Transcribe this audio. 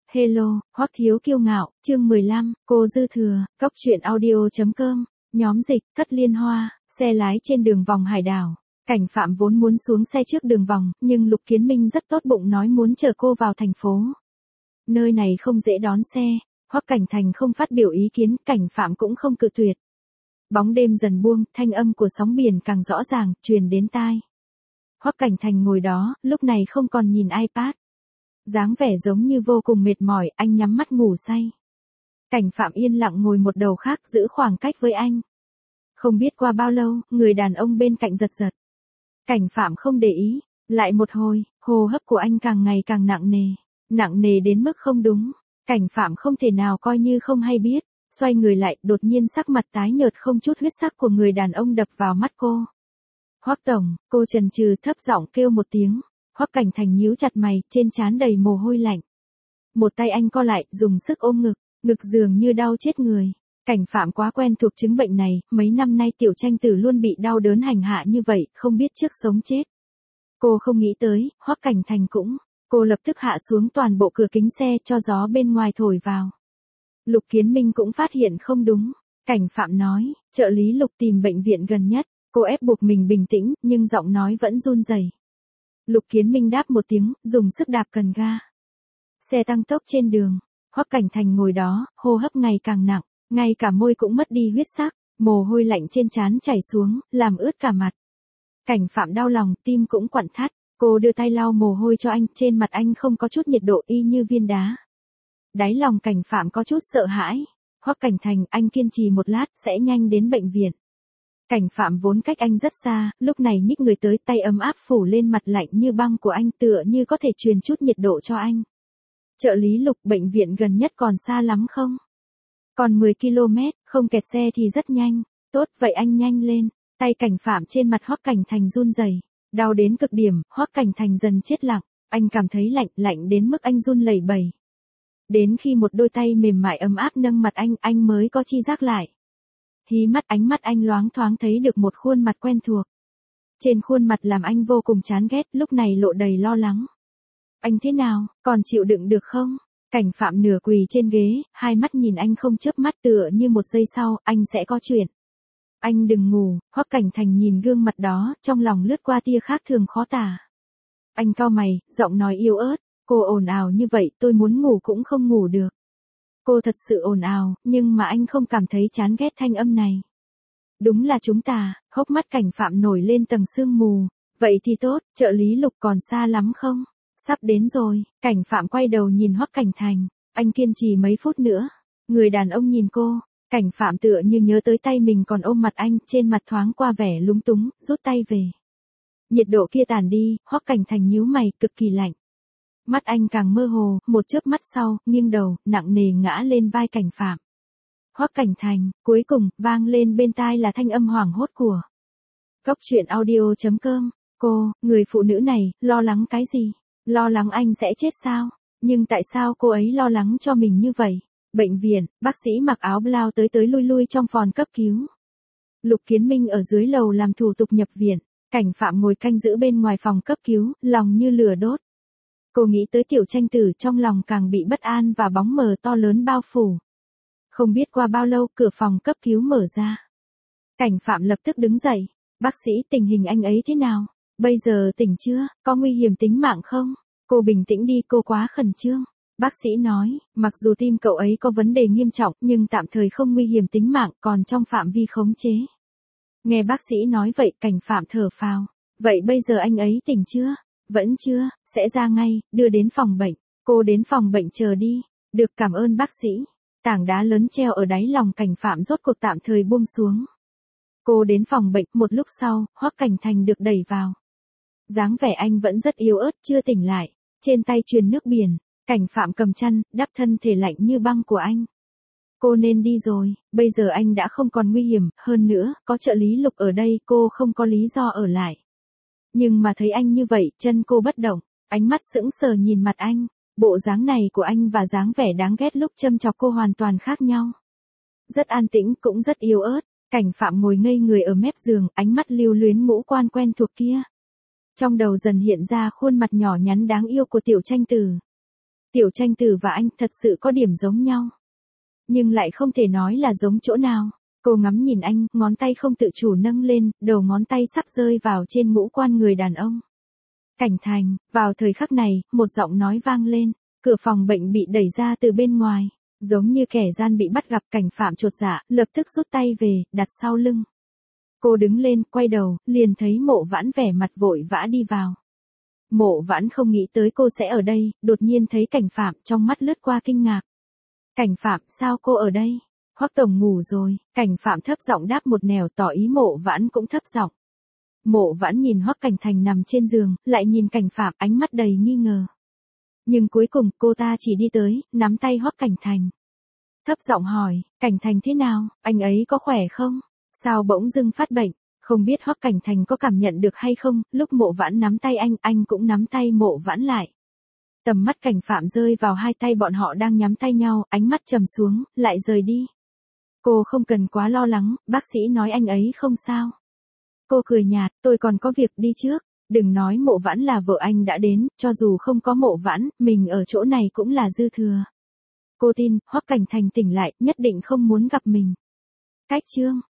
Hello, Hoắc Thiếu Kiêu Ngạo, chương 15, cô dư thừa, cốc truyện audio.com, nhóm dịch, Cất Liên Hoa, xe lái trên đường vòng hải đảo. Cảnh Phạm vốn muốn xuống xe trước đường vòng, nhưng Lục Kiến Minh rất tốt bụng nói muốn chở cô vào thành phố. Nơi này không dễ đón xe, Hoắc Cảnh Thành không phát biểu ý kiến, Cảnh Phạm cũng không cự tuyệt. Bóng đêm dần buông, thanh âm của sóng biển càng rõ ràng, truyền đến tai. Hoắc Cảnh Thành ngồi đó, lúc này không còn nhìn iPad. Dáng vẻ giống như vô cùng mệt mỏi, anh nhắm mắt ngủ say. Cảnh Phạm yên lặng ngồi một đầu khác giữ khoảng cách với anh. Không biết qua bao lâu, người đàn ông bên cạnh giật giật. Cảnh Phạm không để ý, lại một hồi, hô hấp của anh càng ngày càng nặng nề đến mức không đúng. Cảnh Phạm không thể nào coi như không hay biết, xoay người lại, đột nhiên sắc mặt tái nhợt không chút huyết sắc của người đàn ông đập vào mắt cô. Hoắc tổng, cô chần chừ thấp giọng kêu một tiếng. Hoắc Cảnh Thành nhíu chặt mày, trên trán đầy mồ hôi lạnh. Một tay anh co lại, dùng sức ôm ngực, ngực dường như đau chết người. Cảnh Phạm quá quen thuộc chứng bệnh này, mấy năm nay Tiểu Tranh Tử luôn bị đau đớn hành hạ như vậy, không biết trước sống chết. Cô không nghĩ tới, Hoắc Cảnh Thành cũng. Cô lập tức hạ xuống toàn bộ cửa kính xe cho gió bên ngoài thổi vào. Lục Kiến Minh cũng phát hiện không đúng. Cảnh Phạm nói, trợ lý Lục tìm bệnh viện gần nhất. Cô ép buộc mình bình tĩnh, nhưng giọng nói vẫn run rẩy. Lục Kiến Minh đáp một tiếng, dùng sức đạp cần ga. Xe tăng tốc trên đường, Hoắc Cảnh Thành ngồi đó, hô hấp ngày càng nặng, ngay cả môi cũng mất đi huyết sắc, mồ hôi lạnh trên trán chảy xuống, làm ướt cả mặt. Cảnh Phạm đau lòng, tim cũng quặn thắt, cô đưa tay lau mồ hôi cho anh, trên mặt anh không có chút nhiệt độ y như viên đá. Đáy lòng Cảnh Phạm có chút sợ hãi. Hoắc Cảnh Thành, anh kiên trì một lát, sẽ nhanh đến bệnh viện. Cảnh Phạm vốn cách anh rất xa, lúc này nhích người tới, tay ấm áp phủ lên mặt lạnh như băng của anh, tựa như có thể truyền chút nhiệt độ cho anh. Trợ lý Lục, bệnh viện gần nhất còn xa lắm không? Còn 10 km, không kẹt xe thì rất nhanh. Tốt, vậy anh nhanh lên. Tay Cảnh Phạm trên mặt Hoắc Cảnh Thành run rẩy, đau đến cực điểm, Hoắc Cảnh Thành dần chết lặng, anh cảm thấy lạnh đến mức anh run lẩy bẩy. Đến khi một đôi tay mềm mại ấm áp nâng mặt anh mới có chi giác lại. Hí mắt, ánh mắt anh loáng thoáng thấy được một khuôn mặt quen thuộc. Trên khuôn mặt làm anh vô cùng chán ghét, lúc này lộ đầy lo lắng. Anh thế nào, còn chịu đựng được không? Cảnh Phạm nửa quỳ trên ghế, hai mắt nhìn anh không chớp mắt, tựa như một giây sau, anh sẽ có chuyện. Anh đừng ngủ. Hoắc Cảnh Thành nhìn gương mặt đó, trong lòng lướt qua tia khác thường khó tả. Anh cau mày, giọng nói yếu ớt, cô ồn ào như vậy, tôi muốn ngủ cũng không ngủ được. Cô thật sự ồn ào, nhưng mà anh không cảm thấy chán ghét thanh âm này. Đúng là chúng ta, hốc mắt Cảnh Phạm nổi lên tầng sương mù. Vậy thì tốt, trợ lý Lục còn xa lắm không? Sắp đến rồi. Cảnh Phạm quay đầu nhìn Hoắc Cảnh Thành, anh kiên trì mấy phút nữa. Người đàn ông nhìn cô, Cảnh Phạm tựa như nhớ tới tay mình còn ôm mặt anh, trên mặt thoáng qua vẻ lúng túng, rút tay về. Nhiệt độ kia tàn đi, Hoắc Cảnh Thành nhíu mày, cực kỳ lạnh. Mắt anh càng mơ hồ, một chớp mắt sau, nghiêng đầu, nặng nề ngã lên vai Cảnh Phạm. Hoắc Cảnh Thành, cuối cùng, vang lên bên tai là thanh âm hoảng hốt của cốc truyện audio.com. Cô, người phụ nữ này, lo lắng cái gì? Lo lắng anh sẽ chết sao? Nhưng tại sao cô ấy lo lắng cho mình như vậy? Bệnh viện, bác sĩ mặc áo blau tới lui trong phòng cấp cứu. Lục Kiến Minh ở dưới lầu làm thủ tục nhập viện. Cảnh Phạm ngồi canh giữ bên ngoài phòng cấp cứu, lòng như lửa đốt. Cô nghĩ tới Tiểu Tranh Tử, trong lòng càng bị bất an và bóng mờ to lớn bao phủ. Không biết qua bao lâu, cửa phòng cấp cứu mở ra. Cảnh Phạm lập tức đứng dậy. Bác sĩ, tình hình anh ấy thế nào? Bây giờ tỉnh chưa? Có nguy hiểm tính mạng không? Cô bình tĩnh đi, cô quá khẩn trương. Bác sĩ nói, mặc dù tim cậu ấy có vấn đề nghiêm trọng, nhưng tạm thời không nguy hiểm tính mạng, còn trong phạm vi khống chế. Nghe bác sĩ nói vậy, Cảnh Phạm thở phào. Vậy bây giờ anh ấy tỉnh chưa? Vẫn chưa, sẽ ra ngay, đưa đến phòng bệnh. Cô đến phòng bệnh chờ đi. Được, cảm ơn bác sĩ. Tảng đá lớn treo ở đáy lòng Cảnh Phạm rốt cuộc tạm thời buông xuống. Cô đến phòng bệnh, một lúc sau, Hoắc Cảnh Thành được đẩy vào. Dáng vẻ anh vẫn rất yếu ớt, chưa tỉnh lại. Trên tay truyền nước biển, Cảnh Phạm cầm chăn, đắp thân thể lạnh như băng của anh. Cô nên đi rồi, bây giờ anh đã không còn nguy hiểm, hơn nữa, có trợ lý Lục ở đây, cô không có lý do ở lại. Nhưng mà thấy anh như vậy, chân cô bất động, ánh mắt sững sờ nhìn mặt anh. Bộ dáng này của anh và dáng vẻ đáng ghét lúc châm chọc cô hoàn toàn khác nhau. Rất an tĩnh, cũng rất yếu ớt. Cảnh Phạm ngồi ngây người ở mép giường, ánh mắt lưu luyến ngũ quan quen thuộc kia. Trong đầu dần hiện ra khuôn mặt nhỏ nhắn đáng yêu của Tiểu Tranh Tử. Tiểu Tranh Tử và anh thật sự có điểm giống nhau. Nhưng lại không thể nói là giống chỗ nào. Cô ngắm nhìn anh, ngón tay không tự chủ nâng lên, đầu ngón tay sắp rơi vào trên ngũ quan người đàn ông. Cảnh Thành, vào thời khắc này, một giọng nói vang lên, cửa phòng bệnh bị đẩy ra từ bên ngoài. Giống như kẻ gian bị bắt gặp, Cảnh Phạm chột dạ, lập tức rút tay về, đặt sau lưng. Cô đứng lên, quay đầu, liền thấy Mộ Vãn vẻ mặt vội vã đi vào. Mộ Vãn không nghĩ tới cô sẽ ở đây, đột nhiên thấy Cảnh Phạm, trong mắt lướt qua kinh ngạc. Cảnh Phạm, sao cô ở đây? Hoắc tổng ngủ rồi, Cảnh Phạm thấp giọng đáp một nẻo, tỏ ý Mộ Vãn cũng thấp giọng. Mộ Vãn nhìn Hoắc Cảnh Thành nằm trên giường, lại nhìn Cảnh Phạm, ánh mắt đầy nghi ngờ. Nhưng cuối cùng, cô ta chỉ đi tới, nắm tay Hoắc Cảnh Thành. Thấp giọng hỏi, Cảnh Thành thế nào, anh ấy có khỏe không? Sao bỗng dưng phát bệnh? Không biết Hoắc Cảnh Thành có cảm nhận được hay không, lúc Mộ Vãn nắm tay anh cũng nắm tay Mộ Vãn lại. Tầm mắt Cảnh Phạm rơi vào hai tay bọn họ đang nhắm tay nhau, ánh mắt trầm xuống, lại rời đi. Cô không cần quá lo lắng, bác sĩ nói anh ấy không sao. Cô cười nhạt, tôi còn có việc đi trước. Đừng nói Mộ Vãn là vợ anh đã đến, cho dù không có Mộ Vãn, mình ở chỗ này cũng là dư thừa. Cô tin, Hoắc Cảnh Thành tỉnh lại, nhất định không muốn gặp mình. Cách chương